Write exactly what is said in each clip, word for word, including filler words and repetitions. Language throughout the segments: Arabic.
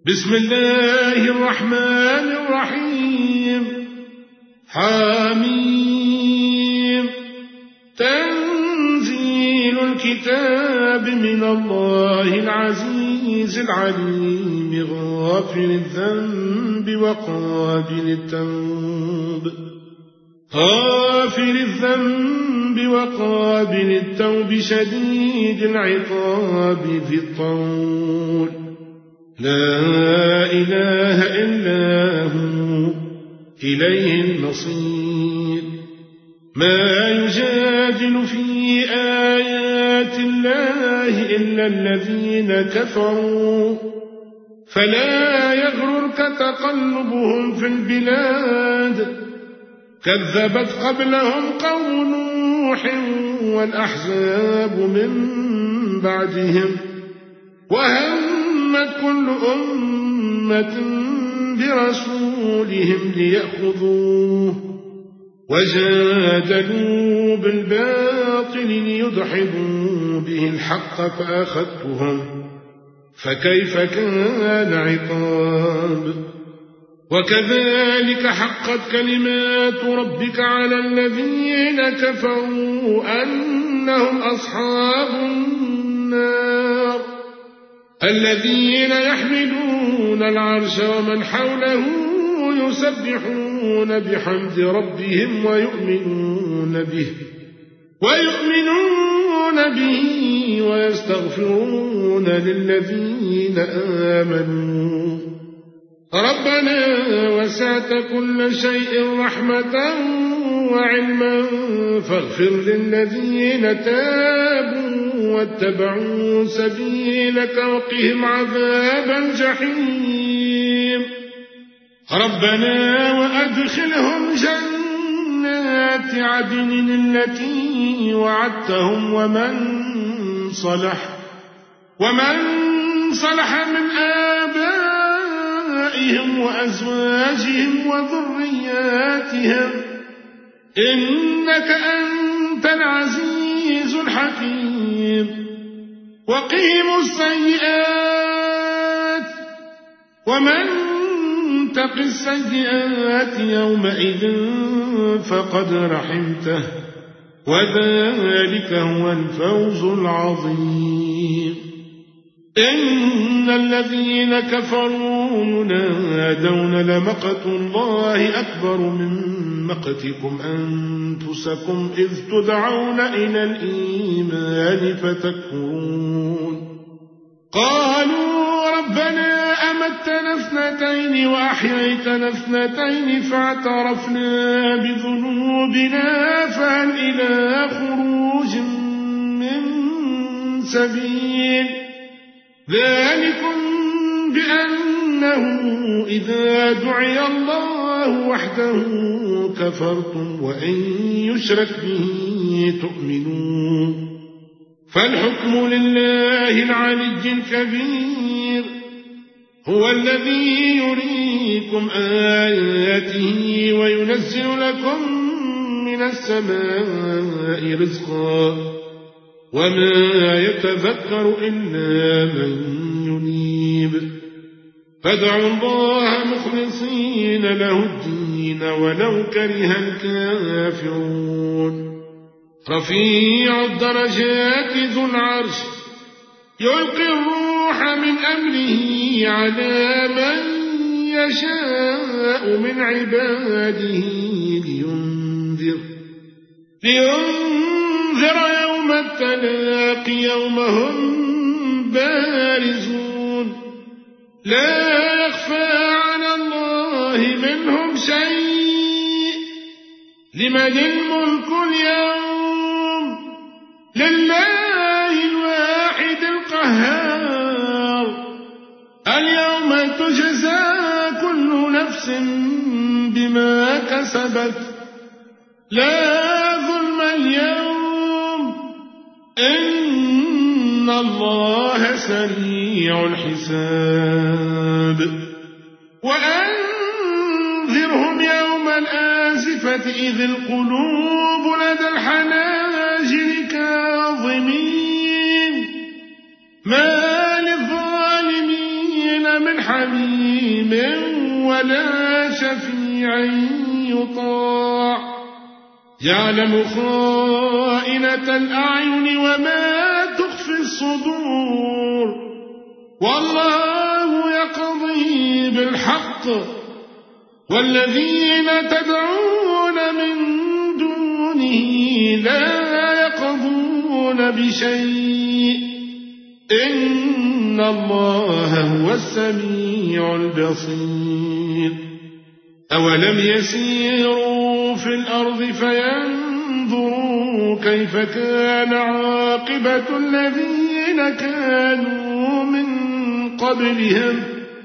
بسم الله الرحمن الرحيم. حميم. تنزيل الكتاب من الله العزيز العليم غافر الذنب وقابل التوب غافر الذنب وقابل التوب شديد العقاب ذي الطول لا إله إلا هو إليه المصير. ما يجادل في آيات الله إلا الذين كفروا فلا يغررك تقلبهم في البلاد. كذبت قبلهم قوم نوح والأحزاب من بعدهم وهمت كل أمة برسولهم ليأخذوه وجادلوا بالباطل ليدحضوا به الحق فأخذتهم فكيف كان عقاب. وكذلك حقت كلمات ربك على الذين كفروا أنهم أصحاب النار الذين يحملون العرش ومن حوله يسبحون بحمد ربهم ويؤمنون به ويؤمنون به ويستغفرون للذين آمنوا ربنا وسعت كل شيء رحمة وعلما فاغفر للذين تابوا واتبعوا سبيلك وقهم عذاب الجحيم. ربنا وأدخلهم جنات عدن التي وعدتهم ومن صلح ومن صلح من آبائهم وأزواجهم وذرياتهم إنك أنت العزيز الحكيم. وقهم السيئات ومن تق السيئات يومئذ فقد رحمته وذلك هو الفوز العظيم. إن الذين كفروا ينادون لمقت الله أكبر من مقتكم أنفسكم إذ تدعون إلى الإيمان فتكفرون. قالوا ربنا أمتنا اثنتين وأحييتنا اثنتين فاعترفنا بذنوبنا فهل إلى خروج من سبيل. ذلكم بأنه إذا دعي الله وحده كفرتم وإن يشرك به تؤمنون. فالحكم لله العلي الكبير هو الذي يريكم آياته وينزل لكم من السماء رزقا وما يتذكر إلا من ينيب. فادعوا الله مخلصين له الدين ولو كره الكافرون. رفيع الدرجات ذو العرش يلقي الروح من أمره على من يشاء من عباده لينذر لينذر يوم التلاق يوم هم بارزون لا يخفى على الله منهم شيء. لمن الملك اليوم لله الواحد القهار. اليوم تجزى كل نفس بما كسبت لا ظلم اليوم إن الله سريع الحساب. وأنذرهم يوم الآزفة إذ القلوب لدى الحناجر كاظمين ما للظالمين من حميم ولا شفيع يطاع يعلم خائنة الأعين وما تخفي الصدور والله يقضي بالحق والذين تدعون من دونه لا يقضون بشيء إن الله هو السميع البصير أولم يسيروا في الأرض فينظروا كيف كان عاقبة الذين كانوا من قبلهم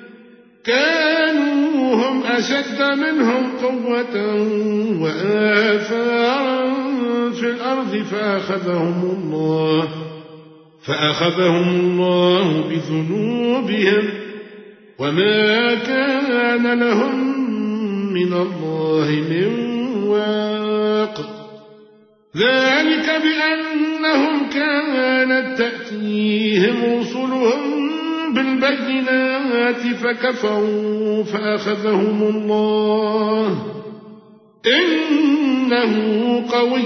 كانوا هم أشد منهم قوة وآثارا في الأرض فأخذهم الله فأخذهم الله بذنوبهم وما كان لهم من الله من واق ذلك بأنهم كانت تأتيهم رسلهم بالبينات فكفروا فأخذهم الله إنه قوي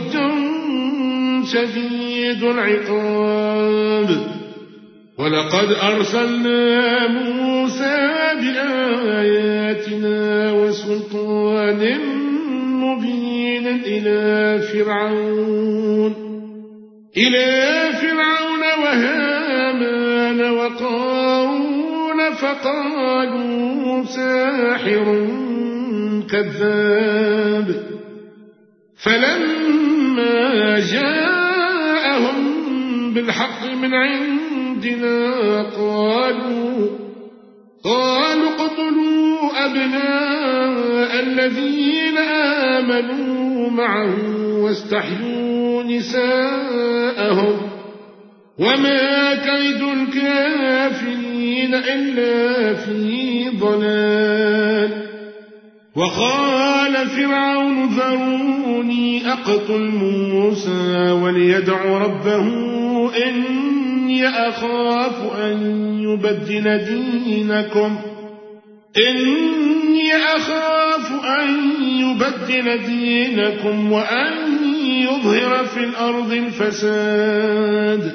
شديد العقاب ولقد أرسلنا موسى بآياتنا وسلطان مبين إلى فرعون إلى فرعون وهامان وقارون فقالوا ساحر كذاب فلما جاءهم بالحق من عندنا قالوا قالوا اقتلوا أبناء الذين آمنوا معه واستحيوا نساءهم وما كيد الكافرين إلا في ضلال وقال فرعون ذروني أقتل موسى وليدع ربه إني أخاف أن يبدل دينكم إني أخاف أن يبدل دينكم وأن يظهر في الأرض الفساد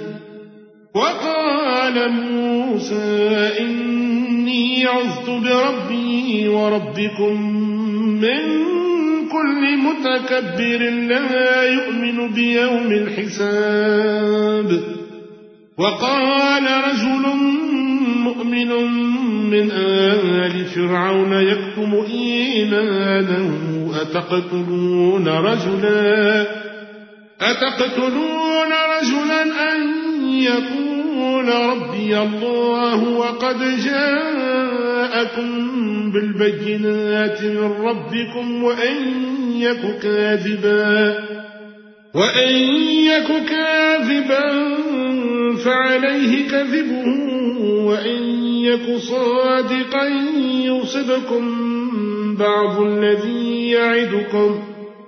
وقال موسى إني عذت بربي وربكم من كل متكبر لا يؤمن بيوم الحساب وقال رجل مؤمن من آل فرعون يكتم إيمانه أتقتلون رجلا أتقتلون رجلا أن يقول ربي الله وقد جاءكم بالبينات من ربكم وإن يك كاذبا وإن يك كاذبا فعليه كذبه وإن يك صادقا يصبكم بعض الذي يعدكم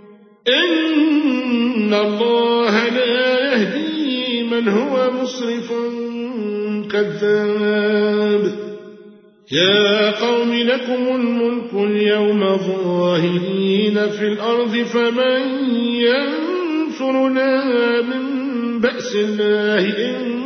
إن الله لا يهدي من هو مسرف كذاب يا قوم لكم الملك اليوم ظاهرين في الأرض فمن ينصرنا من بأس الله إن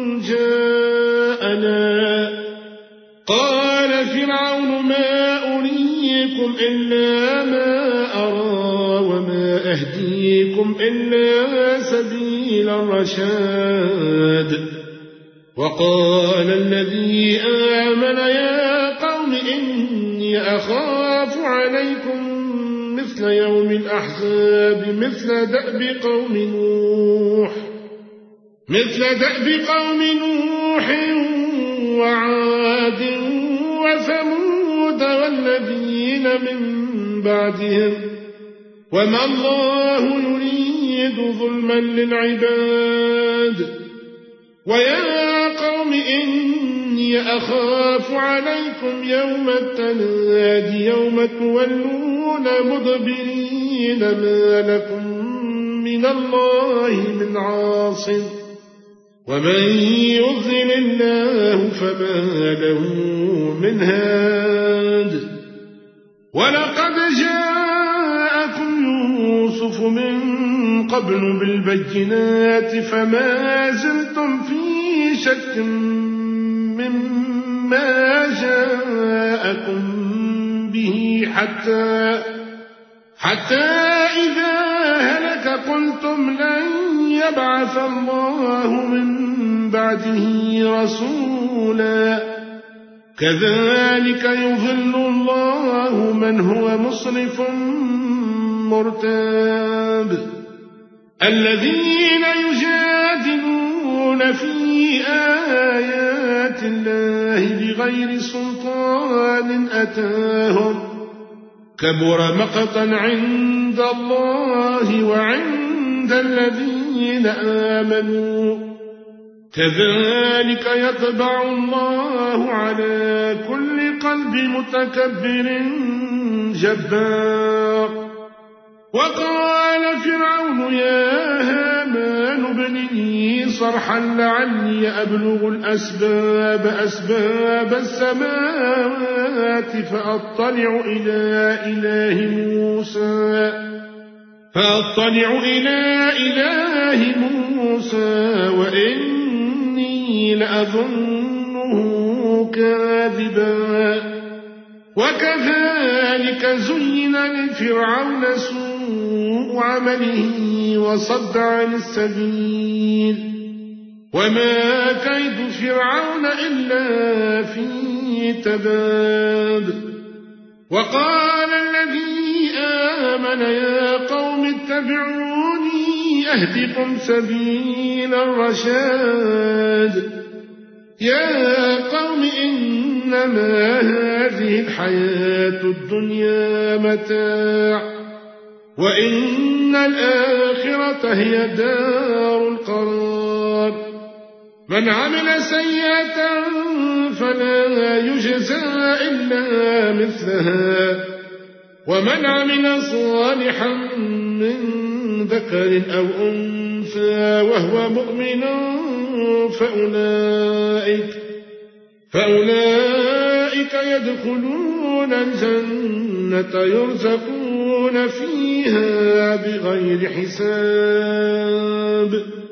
جاءنا قال فرعون ما أريكم إلا ما أرى وما أهديكم إلا سبيل الرشاد وقال الذي آمن يا قوم إني أخاف عليكم مثل يوم الأحزاب مثل دأب قوم نوح مثل دأب قوم نوح وعاد وثمود والذين من بعدهم وما الله يريد ظلما للعباد ويا قوم إني أخاف عليكم يوم التناد يوم تولون مدبرين ما لكم من الله من عاصم ومن يضلل الله فما له من هاد ولقد جاءكم يوسف من قبل بالبينات فما زلتم في شك مما جاءكم به حتى حتى إذا هلك قلتم لن يبعث الله من بعده رسولا كذلك يضل الله من هو مسرف مرتاب الذين يجادلون في آيات الله بغير سلطان أتاهم كبر مقتا عند الله وعند الذين آمنوا كذلك يطبع الله على كل قلب متكبر جبار وقال فرعون يا هامان ابن لي صرحا لعلي أبلغ الأسباب أسباب السماوات فأطلع إلى إله موسى فأطلع إلى إله موسى وإني لأظنه كاذبا وكذلك زين لفرعون سوء عمله وصد عن السبيل وما كيد فرعون إلا في تباب وقال الذي آمن يا قوم اتبعوني أهدكم سبيل الرشاد يا قوم إنما هذه الحياة الدنيا متاع وإن الآخرة هي دار القرار من عمل سيئة فلا يجزى إلا مثلها ومن عمل صالحا من ذكر أو أنثى وهو مؤمن فأولئك, فأولئك يدخلون الجنة يرزقون فيها بغير حساب